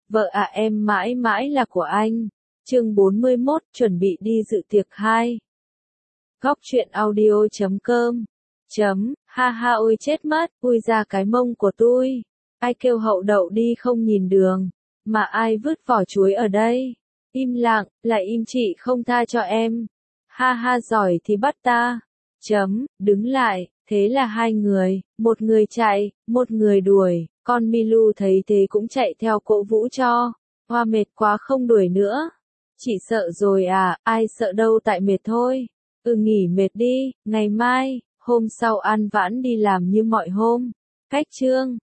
Vợ à em mãi mãi là của anh. Chương 41, chuẩn bị đi dự tiệc 2. Góc truyện audio.com. Ha ha ôi chết mất, ui ra cái mông của tôi. Ai kêu hậu đậu đi không nhìn đường. Mà ai vứt vỏ chuối ở đây? Im lặng, lại im chị không tha cho em. Ha ha giỏi thì bắt ta. Đứng lại, thế là hai người, một người chạy, một người đuổi, con Milu thấy thế cũng chạy theo cổ vũ cho. Hoa mệt quá không đuổi nữa. Chị sợ rồi à, ai sợ đâu tại mệt thôi. Nghỉ mệt đi, ngày mai, hôm sau ăn vãn đi làm như mọi hôm. Cách chương.